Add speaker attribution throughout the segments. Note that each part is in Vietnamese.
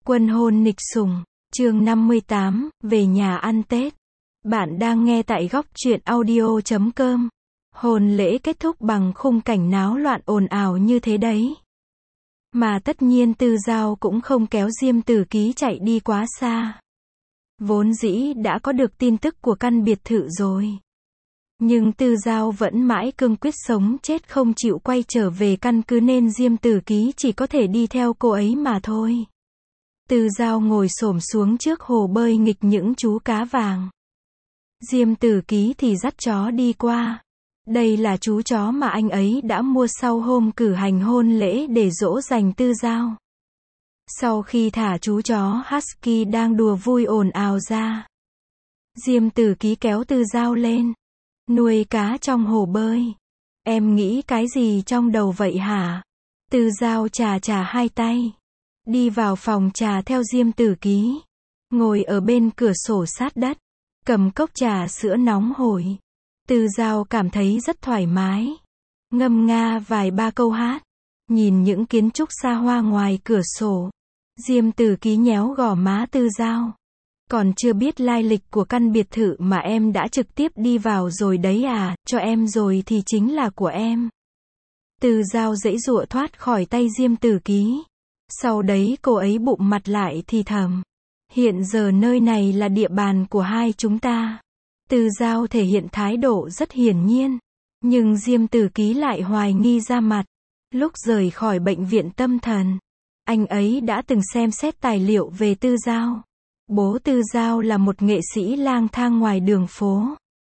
Speaker 1: Quân hôn nịch sủng, chương 58, về nhà ăn Tết. Bạn đang nghe tại góc truyện audio.com. Hôn lễ kết thúc bằng khung cảnh náo loạn ồn ào như thế đấy. Mà tất nhiên Tư Giao cũng không kéo Diêm Tử Ký chạy đi quá xa. Vốn dĩ đã có được tin tức của căn biệt thự rồi. Nhưng Tư Giao vẫn mãi cương quyết sống chết không chịu quay trở về căn cứ nên Diêm Tử Ký chỉ có thể đi theo cô ấy mà thôi. Tư Giao ngồi xổm xuống trước hồ bơi nghịch những chú cá vàng. Diêm Tử Ký thì dắt chó đi qua. Đây là chú chó mà anh ấy đã mua sau hôm cử hành hôn lễ để dỗ dành Tư Giao. Sau khi thả chú chó Husky đang đùa vui ồn ào ra, Diêm Tử Ký kéo Tư Giao lên. Nuôi cá trong hồ bơi. Em nghĩ cái gì trong đầu vậy hả? Tư Giao chà hai tay. Đi vào phòng trà theo Diêm Tử Ký. Ngồi ở bên cửa sổ sát đất. Cầm cốc trà sữa nóng hổi. Tư Giao cảm thấy rất thoải mái. Ngâm nga vài ba câu hát. Nhìn những kiến trúc xa hoa ngoài cửa sổ. Diêm Tử Ký nhéo gò má Tư Giao. Còn chưa biết lai lịch của căn biệt thự mà em đã trực tiếp đi vào rồi đấy à, cho em rồi thì chính là của em. Tư Giao giãy giụa thoát khỏi tay Diêm Tử Ký. Sau đấy cô ấy bụm mặt lại thì thầm. Hiện giờ nơi này là địa bàn của hai chúng ta. Tư Giao thể hiện thái độ rất hiển nhiên. Nhưng Diêm Tử Ký lại hoài nghi ra mặt. Lúc rời khỏi bệnh viện tâm thần, anh ấy đã từng xem xét tài liệu về Tư Giao. Bố Tư Giao là một nghệ sĩ lang thang ngoài đường phố.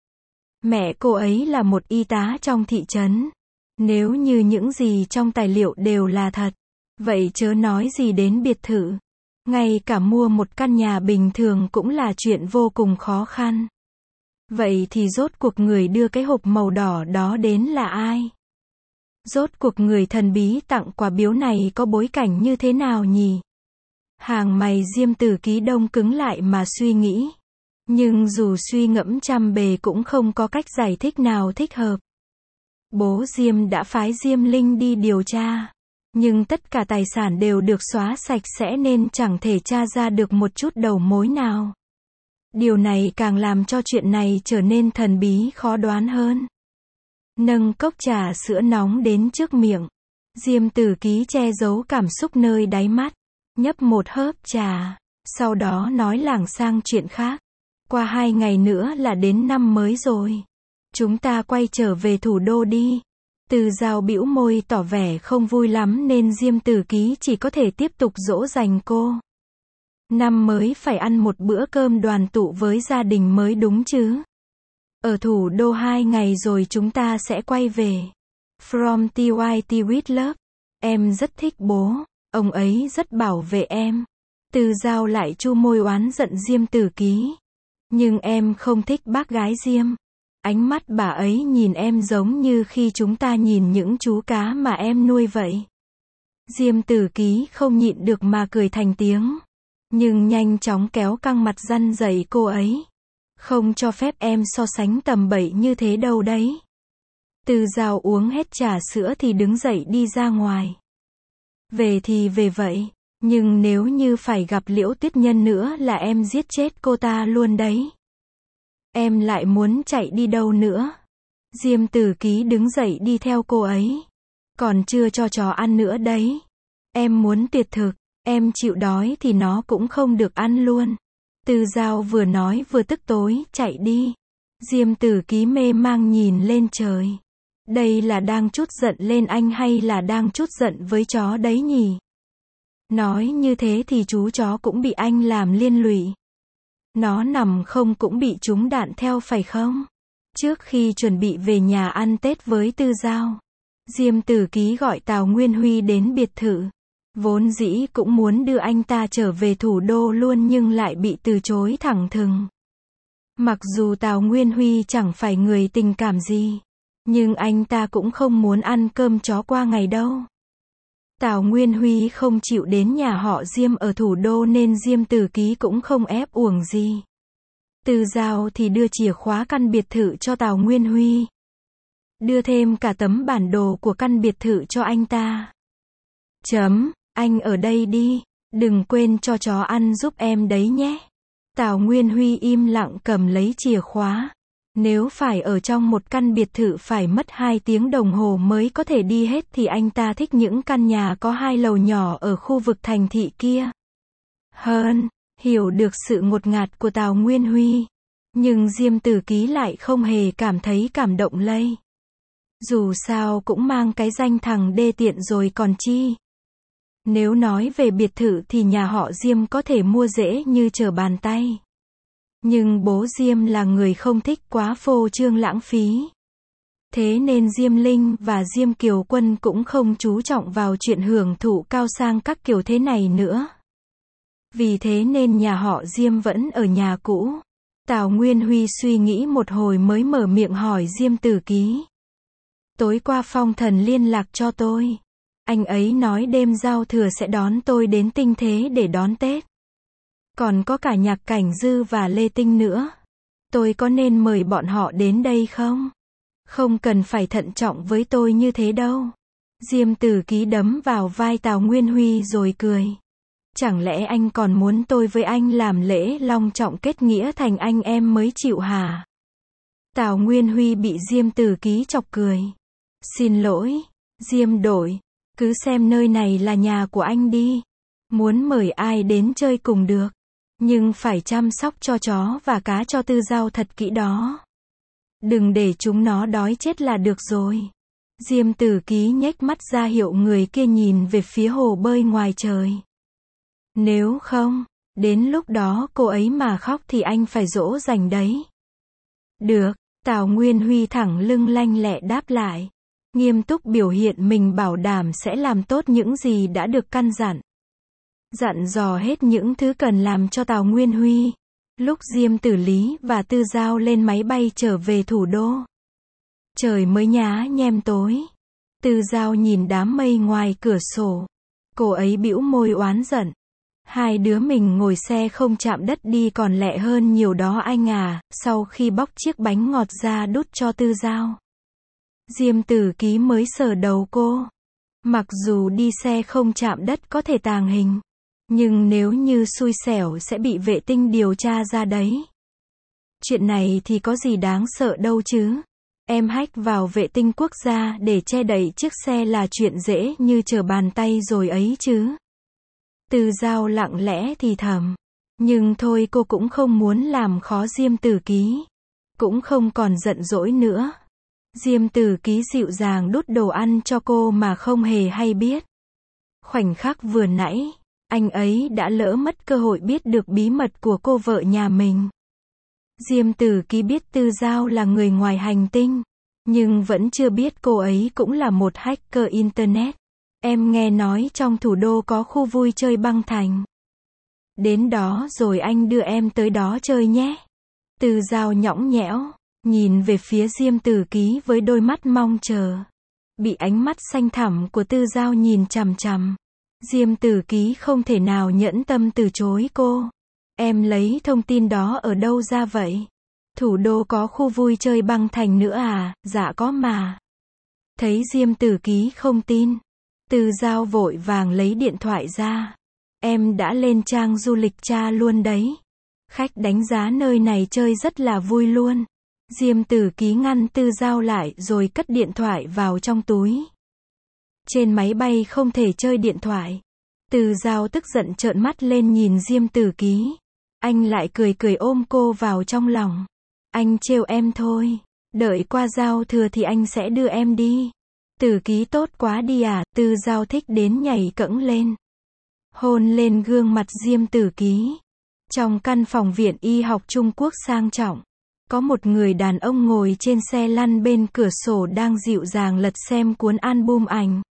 Speaker 1: Mẹ cô ấy là một y tá trong thị trấn. Nếu như những gì trong tài liệu đều là thật, vậy chớ nói gì đến biệt thự. Ngay cả mua một căn nhà bình thường cũng là chuyện vô cùng khó khăn. Vậy thì rốt cuộc người đưa cái hộp màu đỏ đó đến là ai? Rốt cuộc người thần bí tặng quà biếu này có bối cảnh như thế nào nhỉ? Hàng mày Diêm Tử Ký đông cứng lại mà suy nghĩ. Nhưng dù suy ngẫm trăm bề cũng không có cách giải thích nào thích hợp. Bố Diêm đã phái Diêm Linh đi điều tra. Nhưng tất cả tài sản đều được xóa sạch sẽ nên chẳng thể tra ra được một chút đầu mối nào. Điều này càng làm cho chuyện này trở nên thần bí khó đoán hơn. Nâng cốc trà sữa nóng đến trước miệng. Diêm Tử Ký che giấu cảm xúc nơi đáy mắt. Nhấp một hớp trà. Sau đó nói lảng sang chuyện khác. Qua 2 ngày nữa là đến năm mới rồi. Chúng ta quay trở về thủ đô đi. Tư Giao bĩu môi tỏ vẻ không vui lắm nên Diêm Tử Ký chỉ có thể tiếp tục dỗ dành cô. Năm mới phải ăn một bữa cơm đoàn tụ với gia đình mới đúng chứ. Ở thủ đô 2 ngày rồi chúng ta sẽ quay về. From TYT with love. Em rất thích bố. Ông ấy rất bảo vệ em. Tư Giao lại chu môi oán giận Diêm Tử Ký. Nhưng em không thích bác gái Diêm. Ánh mắt bà ấy nhìn em giống như khi chúng ta nhìn những chú cá mà em nuôi vậy. Diêm Tử Ký không nhịn được mà cười thành tiếng. Nhưng nhanh chóng kéo căng mặt răn dạy cô ấy. Không cho phép em so sánh tầm bậy như thế đâu đấy. Tư Giao uống hết trà sữa thì đứng dậy đi ra ngoài. Về thì về vậy, nhưng nếu như phải gặp Liễu Tuyết Nhân nữa là em giết chết cô ta luôn đấy. Em lại muốn chạy đi đâu nữa? Diêm Tử Ký đứng dậy đi theo cô ấy. Còn chưa cho chó ăn nữa đấy. Em muốn tuyệt thực, em chịu đói thì nó cũng không được ăn luôn. Tư Giao vừa nói vừa tức tối chạy đi. Diêm Tử Ký mê mang nhìn lên trời. Đây là đang trút giận lên anh hay là đang trút giận với chó đấy nhỉ? Nói như thế thì chú chó cũng bị anh làm liên lụy. Nó nằm không cũng bị trúng đạn theo phải không? Trước khi chuẩn bị về nhà ăn Tết với Tư Giao, Diêm Tử Ký gọi Tào Nguyên Huy đến biệt thự. Vốn dĩ cũng muốn đưa anh ta trở về thủ đô luôn nhưng lại bị từ chối thẳng thừng. Mặc dù Tào Nguyên Huy chẳng phải người tình cảm gì, nhưng anh ta cũng không muốn ăn cơm chó qua ngày đâu. Tào Nguyên Huy không chịu đến nhà họ Diêm ở thủ đô nên Diêm Tử Ký cũng không ép uổng gì. Tư Giao thì đưa chìa khóa căn biệt thự cho Tào Nguyên Huy. Đưa thêm cả tấm bản đồ của căn biệt thự cho anh ta. Anh ở đây đi. Đừng quên cho chó ăn giúp em đấy nhé. Tào Nguyên Huy im lặng cầm lấy chìa khóa. Nếu phải ở trong một căn biệt thự phải mất 2 tiếng đồng hồ mới có thể đi hết thì anh ta thích những căn nhà có 2 lầu nhỏ ở khu vực thành thị kia. Hơn, hiểu được sự ngột ngạt của Tào Nguyên Huy. Nhưng Diêm Tử Ký lại không hề cảm thấy cảm động lây. Dù sao cũng mang cái danh thằng đê tiện rồi còn chi. Nếu nói về biệt thự thì nhà họ Diêm có thể mua dễ như trở bàn tay. Nhưng bố Diêm là người không thích quá phô trương lãng phí. Thế nên Diêm Linh và Diêm Kiều Quân cũng không chú trọng vào chuyện hưởng thụ cao sang các kiểu thế này nữa. Vì thế nên nhà họ Diêm vẫn ở nhà cũ. Tào Nguyên Huy suy nghĩ một hồi mới mở miệng hỏi Diêm Tử Ký. Tối qua Phong Thần liên lạc cho tôi. Anh ấy nói đêm giao thừa sẽ đón tôi đến Tinh Thế để đón Tết. Còn có cả Nhạc Cảnh Dư và Lê Tinh nữa. Tôi có nên mời bọn họ đến đây không? Không cần phải thận trọng với tôi như thế đâu. Diêm Tử Ký đấm vào vai Tào Nguyên Huy rồi cười. Chẳng lẽ anh còn muốn tôi với anh làm lễ long trọng kết nghĩa thành anh em mới chịu hả? Tào Nguyên Huy bị Diêm Tử Ký chọc cười. Xin lỗi, Diêm đội, cứ xem nơi này là nhà của anh đi. Muốn mời ai đến chơi cùng được. Nhưng phải chăm sóc cho chó và cá cho Tư Giao thật kỹ đó. Đừng để chúng nó đói chết là được rồi. Diêm Tử Ký nhếch mắt ra hiệu người kia nhìn về phía hồ bơi ngoài trời. Nếu không, đến lúc đó cô ấy mà khóc thì anh phải dỗ dành đấy. Được, Tào Nguyên Huy thẳng lưng lanh lẹ đáp lại. Nghiêm túc biểu hiện mình bảo đảm sẽ làm tốt những gì đã được căn dặn. Dặn dò hết những thứ cần làm cho Tào Nguyên Huy. Lúc Diêm Tử Lý và Tư Giao lên máy bay trở về thủ đô. Trời mới nhá nhem tối. Tư Giao nhìn đám mây ngoài cửa sổ. Cô ấy bĩu môi oán giận. Hai đứa mình ngồi xe không chạm đất đi còn lẹ hơn nhiều đó anh à. Sau khi bóc chiếc bánh ngọt ra đút cho Tư Giao. Diêm Tử Ký mới sờ đầu cô. Mặc dù đi xe không chạm đất có thể tàng hình. Nhưng nếu như xui xẻo sẽ bị vệ tinh điều tra ra đấy. Chuyện này thì có gì đáng sợ đâu chứ. Em hack vào vệ tinh quốc gia để che đậy chiếc xe là chuyện dễ như trở bàn tay rồi ấy chứ. Tư Giao lặng lẽ thì thầm. Nhưng thôi cô cũng không muốn làm khó Diêm Tử Ký. Cũng không còn giận dỗi nữa. Diêm Tử Ký dịu dàng đút đồ ăn cho cô mà không hề hay biết. Khoảnh khắc vừa nãy, anh ấy đã lỡ mất cơ hội biết được bí mật của cô vợ nhà mình. Diêm Tử Ký biết Tư Giao là người ngoài hành tinh, nhưng vẫn chưa biết cô ấy cũng là một hacker internet. Em nghe nói trong thủ đô có khu vui chơi băng thành. Đến đó rồi anh đưa em tới đó chơi nhé. Tư Giao nhõng nhẽo, nhìn về phía Diêm Tử Ký với đôi mắt mong chờ. Bị ánh mắt xanh thẳm của Tư Giao nhìn chằm chằm. Diêm Tử Ký không thể nào nhẫn tâm từ chối cô. Em lấy thông tin đó ở đâu ra vậy? Thủ đô có khu vui chơi băng thành nữa à? Dạ có mà. Thấy Diêm Tử Ký không tin, Tư Giao vội vàng lấy điện thoại ra. Em đã lên trang du lịch tra luôn đấy. Khách đánh giá nơi này chơi rất là vui luôn. Diêm Tử Ký ngăn Tư Giao lại rồi cất điện thoại vào trong túi. Trên máy bay không thể chơi điện thoại. Tư Giao tức giận trợn mắt lên nhìn Diêm Tử Ký. Anh lại cười cười ôm cô vào trong lòng. Anh trêu em thôi. Đợi qua giao thừa thì anh sẽ đưa em đi. Tử Ký tốt quá đi à. Tư Giao thích đến nhảy cẫng lên. Hôn lên gương mặt Diêm Tử Ký. Trong căn phòng viện y học Trung Quốc sang trọng. Có một người đàn ông ngồi trên xe lăn bên cửa sổ đang dịu dàng lật xem cuốn album ảnh.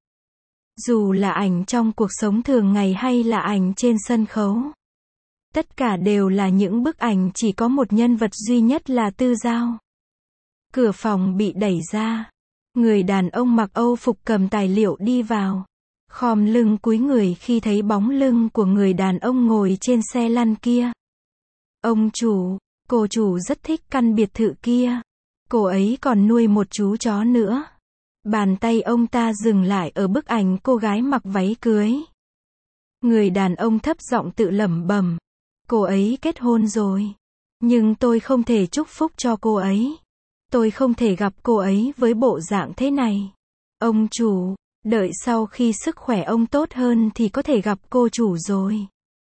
Speaker 1: Dù là ảnh trong cuộc sống thường ngày hay là ảnh trên sân khấu. Tất cả đều là những bức ảnh chỉ có một nhân vật duy nhất là Tư Giao. Cửa phòng bị đẩy ra. Người đàn ông mặc Âu phục cầm tài liệu đi vào. Khom lưng cúi người khi thấy bóng lưng của người đàn ông ngồi trên xe lăn kia. Ông chủ, cô chủ rất thích căn biệt thự kia. Cô ấy còn nuôi một chú chó nữa. Bàn tay ông ta dừng lại ở bức ảnh cô gái mặc váy cưới. Người đàn ông thấp giọng tự lẩm bẩm. Cô ấy kết hôn rồi. Nhưng tôi không thể chúc phúc cho cô ấy. Tôi không thể gặp cô ấy với bộ dạng thế này. Ông chủ, đợi sau khi sức khỏe ông tốt hơn thì có thể gặp cô chủ rồi.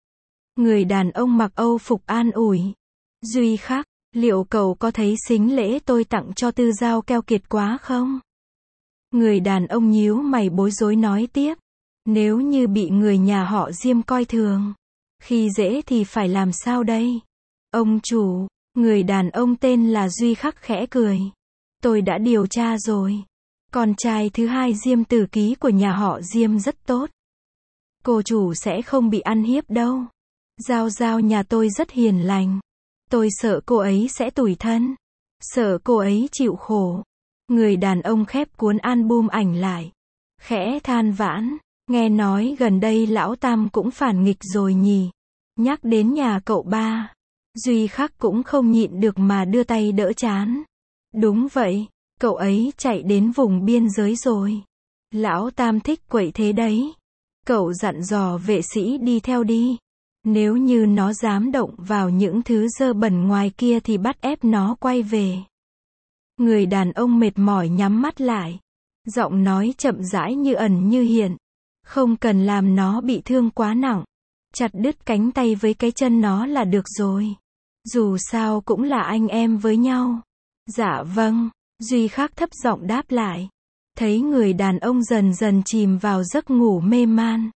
Speaker 1: Người đàn ông mặc Âu phục an ủi. Duy Khắc, liệu cậu có thấy sính lễ tôi tặng cho Tư Giao keo kiệt quá không? Người đàn ông nhíu mày bối rối nói tiếp. Nếu như bị người nhà họ Diêm coi thường, khi dễ thì phải làm sao đây? Ông chủ, người đàn ông tên là Duy Khắc khẽ cười. Tôi đã điều tra rồi. Con trai thứ hai Diêm Tử Ký của nhà họ Diêm rất tốt. Cô chủ sẽ không bị ăn hiếp đâu. Giao Giao nhà tôi rất hiền lành. Tôi sợ cô ấy sẽ tủi thân. Sợ cô ấy chịu khổ. Người đàn ông khép cuốn album ảnh lại. Khẽ than vãn. Nghe nói gần đây lão Tam cũng phản nghịch rồi nhỉ. Nhắc đến nhà cậu ba. Duy Khắc cũng không nhịn được mà đưa tay đỡ trán. Đúng vậy, cậu ấy chạy đến vùng biên giới rồi. Lão Tam thích quậy thế đấy. Cậu dặn dò vệ sĩ đi theo đi. Nếu như nó dám động vào những thứ dơ bẩn ngoài kia thì bắt ép nó quay về. Người đàn ông mệt mỏi nhắm mắt lại. Giọng nói chậm rãi như ẩn như hiện. Không cần làm nó bị thương quá nặng. Chặt đứt cánh tay với cái chân nó là được rồi. Dù sao cũng là anh em với nhau. Dạ vâng, Duy Khắc thấp giọng đáp lại. Thấy người đàn ông dần dần chìm vào giấc ngủ mê man.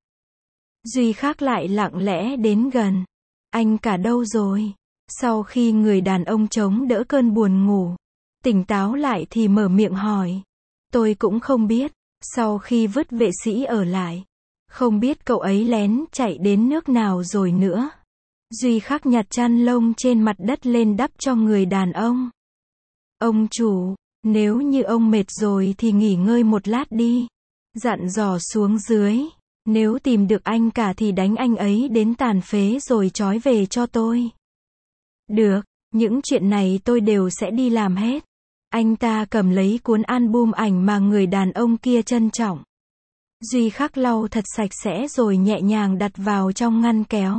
Speaker 1: Duy Khắc lại lặng lẽ đến gần. Anh cả đâu rồi? Sau khi người đàn ông chống đỡ cơn buồn ngủ, tỉnh táo lại thì mở miệng hỏi. Tôi cũng không biết. Sau khi vứt vệ sĩ ở lại, không biết cậu ấy lén chạy đến nước nào rồi nữa. Duy Khắc nhặt chăn lông trên mặt đất lên đắp cho người đàn ông. Ông chủ, nếu như ông mệt rồi thì nghỉ ngơi một lát đi. Dặn dò xuống dưới. Nếu tìm được anh cả thì đánh anh ấy đến tàn phế rồi trói về cho tôi. Được, những chuyện này tôi đều sẽ đi làm hết. Anh ta cầm lấy cuốn album ảnh mà người đàn ông kia trân trọng. Duy Khắc lau thật sạch sẽ rồi nhẹ nhàng đặt vào trong ngăn kéo.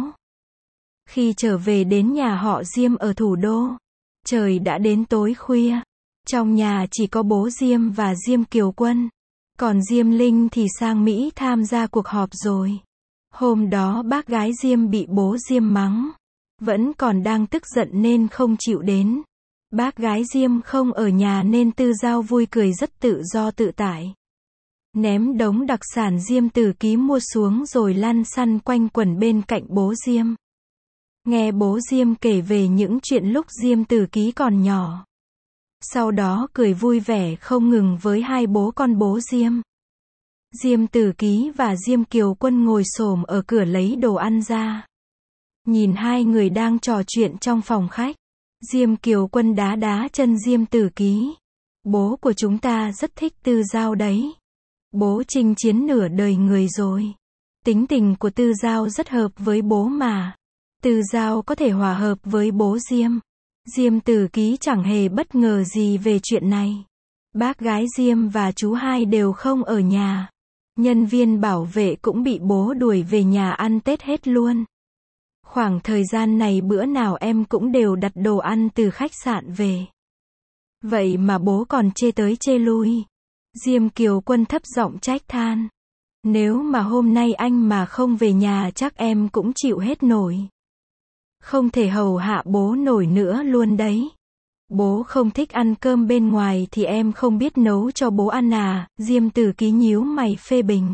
Speaker 1: Khi trở về đến nhà họ Diêm ở thủ đô, trời đã đến tối khuya. Trong nhà chỉ có bố Diêm và Diêm Kiều Quân. Còn Diêm Linh thì sang Mỹ tham gia cuộc họp rồi. Hôm đó bác gái Diêm bị bố Diêm mắng. Vẫn còn đang tức giận nên không chịu đến. Bác gái Diêm không ở nhà nên Tư Giao vui cười rất tự do tự tại. Ném đống đặc sản Diêm Tử Ký mua xuống rồi lăn xăn quanh quẩn bên cạnh bố Diêm. Nghe bố Diêm kể về những chuyện lúc Diêm Tử Ký còn nhỏ. Sau đó cười vui vẻ không ngừng với hai bố con bố Diêm. Diêm Tử Ký và Diêm Kiều Quân ngồi xổm ở cửa lấy đồ ăn ra. Nhìn hai người đang trò chuyện trong phòng khách. Diêm Kiều Quân đá đá chân Diêm Tử Ký. Bố của chúng ta rất thích Tư Giao đấy. Bố chinh chiến nửa đời người rồi. Tính tình của Tư Giao rất hợp với bố mà. Tư Giao có thể hòa hợp với bố Diêm. Diêm Tử Ký chẳng hề bất ngờ gì về chuyện này. Bác gái Diêm và chú hai đều không ở nhà. Nhân viên bảo vệ cũng bị bố đuổi về nhà ăn Tết hết luôn. Khoảng thời gian này bữa nào em cũng đều đặt đồ ăn từ khách sạn về. Vậy mà bố còn chê tới chê lui. Diêm Kiều Quân thấp giọng trách than. Nếu mà hôm nay anh mà không về nhà chắc em cũng chịu hết nổi. Không thể hầu hạ bố nổi nữa luôn đấy. Bố không thích ăn cơm bên ngoài thì em không biết nấu cho bố ăn à? Diêm Tử Ký nhíu mày phê bình.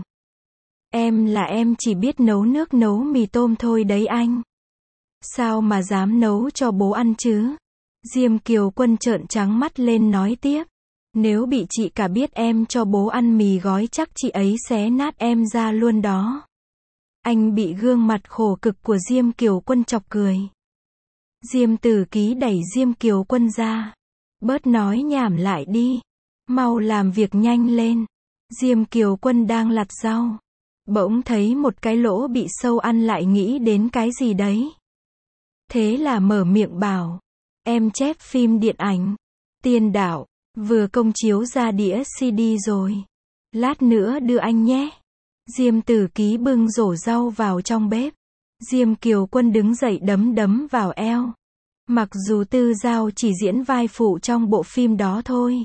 Speaker 1: Em chỉ biết nấu nước nấu mì tôm thôi đấy anh. Sao mà dám nấu cho bố ăn chứ? Diêm Kiều Quân trợn trắng mắt lên nói tiếp. Nếu bị chị cả biết em cho bố ăn mì gói chắc chị ấy xé nát em ra luôn đó. Anh bị gương mặt khổ cực của Diêm Kiều Quân chọc cười. Diêm Tử Ký đẩy Diêm Kiều Quân ra. Bớt nói nhảm lại đi. Mau làm việc nhanh lên. Diêm Kiều Quân đang lặt rau. Bỗng thấy một cái lỗ bị sâu ăn lại nghĩ đến cái gì đấy. Thế là mở miệng bảo. Em chép phim điện ảnh. Tiên Đạo. Vừa công chiếu ra đĩa CD rồi. Lát nữa đưa anh nhé. Diêm Tử Ký bưng rổ rau vào trong bếp. Diêm Kiều Quân đứng dậy đấm đấm vào eo. Mặc dù Tư Giao chỉ diễn vai phụ trong bộ phim đó thôi,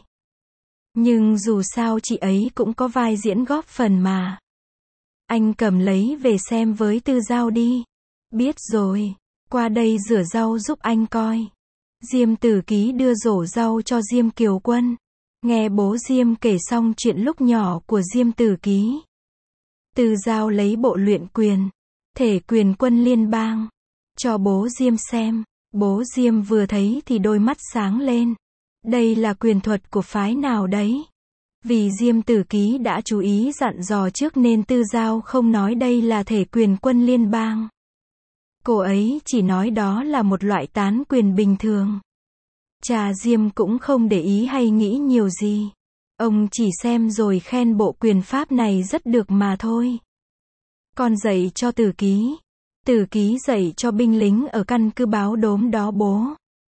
Speaker 1: nhưng dù sao chị ấy cũng có vai diễn góp phần mà. Anh cầm lấy về xem với Tư Giao đi. Biết rồi, qua đây rửa rau giúp anh coi. Diêm Tử Ký đưa rổ rau cho Diêm Kiều Quân. Nghe bố Diêm kể xong chuyện lúc nhỏ của Diêm Tử Ký, Tư Giao lấy bộ luyện quyền, thể quyền quân liên bang, cho bố Diêm xem. Bố Diêm vừa thấy thì đôi mắt sáng lên. Đây là quyền thuật của phái nào đấy? Vì Diêm Tử Ký đã chú ý dặn dò trước nên Tư Giao không nói đây là thể quyền quân liên bang. Cô ấy chỉ nói đó là một loại tán quyền bình thường. Cha Diêm cũng không để ý hay nghĩ nhiều gì. Ông chỉ xem rồi khen bộ quyền pháp này rất được mà thôi. Con dạy cho Tử Ký. Tử Ký dạy cho binh lính ở căn cứ Báo Đốm đó bố.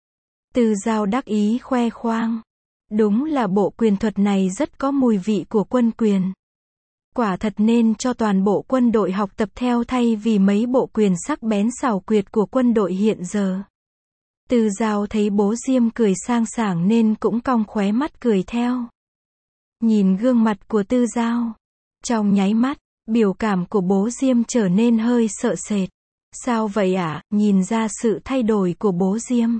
Speaker 1: Tư Giao đắc ý khoe khoang. Đúng là bộ quyền thuật này rất có mùi vị của quân quyền. Quả thật nên cho toàn bộ quân đội học tập theo thay vì mấy bộ quyền sắc bén xảo quyệt của quân đội hiện giờ. Tư Giao thấy bố Diêm cười sang sảng nên cũng cong khóe mắt cười theo. Nhìn gương mặt của Tư Giao, trong nháy mắt, biểu cảm của bố Diêm trở nên hơi sợ sệt. Sao vậy ạ? Nhìn ra sự thay đổi của bố Diêm.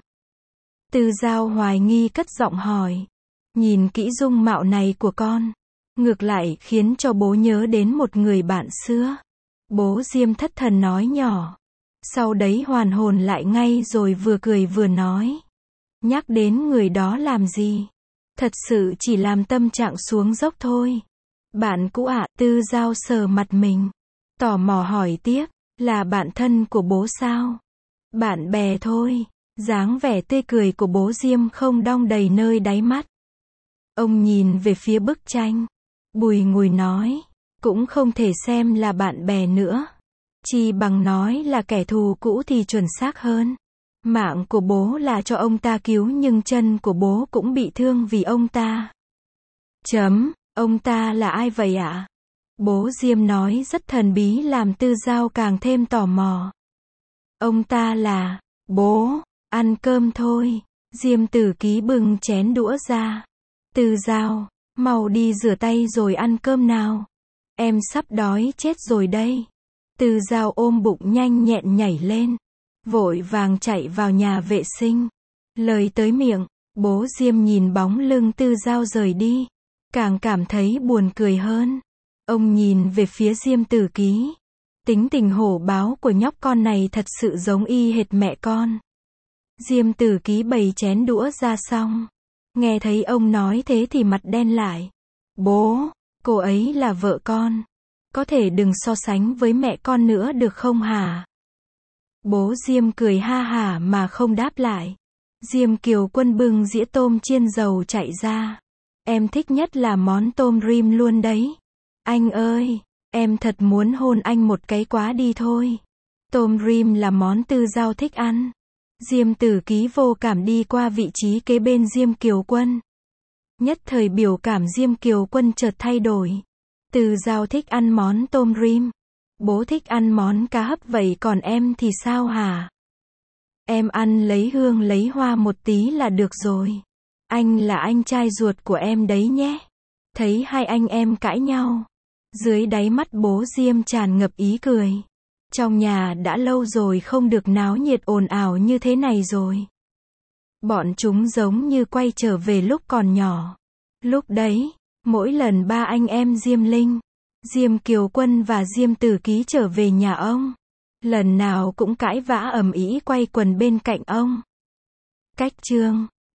Speaker 1: Tư Giao hoài nghi cất giọng hỏi. Nhìn kỹ dung mạo này của con, ngược lại khiến cho bố nhớ đến một người bạn xưa. Bố Diêm thất thần nói nhỏ. Sau đấy hoàn hồn lại ngay rồi vừa cười vừa nói. Nhắc đến người đó làm gì? Thật sự chỉ làm tâm trạng xuống dốc thôi. Bạn cũ ạ? Tư Giao sờ mặt mình, tò mò hỏi tiếp. Là bạn thân của bố sao? Bạn bè thôi. Dáng vẻ tươi cười của bố Diêm không đong đầy nơi đáy mắt. Ông nhìn về phía bức tranh, bùi ngùi nói. Cũng không thể xem là bạn bè nữa. Chi bằng nói là kẻ thù cũ thì chuẩn xác hơn. Mạng của bố là cho ông ta cứu nhưng chân của bố cũng bị thương vì ông ta. Ông ta là ai vậy ạ? Bố Diêm nói rất thần bí làm Tư Giao càng thêm tò mò. Ông ta là, bố, ăn cơm thôi. Diêm Tử Ký bưng chén đũa ra. Tư Giao, mau đi rửa tay rồi ăn cơm nào. Em sắp đói chết rồi đây. Tư Giao ôm bụng nhanh nhẹn nhảy lên, vội vàng chạy vào nhà vệ sinh. Lời tới miệng, bố Diêm nhìn bóng lưng Tư Giao rời đi, càng cảm thấy buồn cười hơn. Ông nhìn về phía Diêm Tử Ký. Tính tình hổ báo của nhóc con này thật sự giống y hệt mẹ con. Diêm Tử Ký bày chén đũa ra xong, nghe thấy ông nói thế thì mặt đen lại. Bố, cô ấy là vợ con. Có thể đừng so sánh với mẹ con nữa được không hả? Bố Diêm cười ha hả mà không đáp lại. Diêm Kiều Quân bưng dĩa tôm chiên dầu chạy ra. Em thích nhất là món tôm rim luôn đấy. Anh ơi, em thật muốn hôn anh một cái quá đi thôi. Tôm rim là món Tư Giao thích ăn. Diêm Tử Ký vô cảm đi qua vị trí kế bên Diêm Kiều Quân. Nhất thời biểu cảm Diêm Kiều Quân chợt thay đổi. Tư Giao thích ăn món tôm rim. Bố thích ăn món cá hấp vậy còn em thì sao hả? Em ăn lấy hương lấy hoa một tí là được rồi. Anh là anh trai ruột của em đấy nhé. Thấy hai anh em cãi nhau, dưới đáy mắt bố Diêm tràn ngập ý cười. Trong nhà đã lâu rồi không được náo nhiệt ồn ào như thế này rồi. Bọn chúng giống như quay trở về lúc còn nhỏ. Lúc đấy, mỗi lần ba anh em Diêm Linh, Diêm Kiều Quân và Diêm Tử Ký trở về nhà ông, lần nào cũng cãi vã ầm ĩ quay quần bên cạnh ông. Cách chương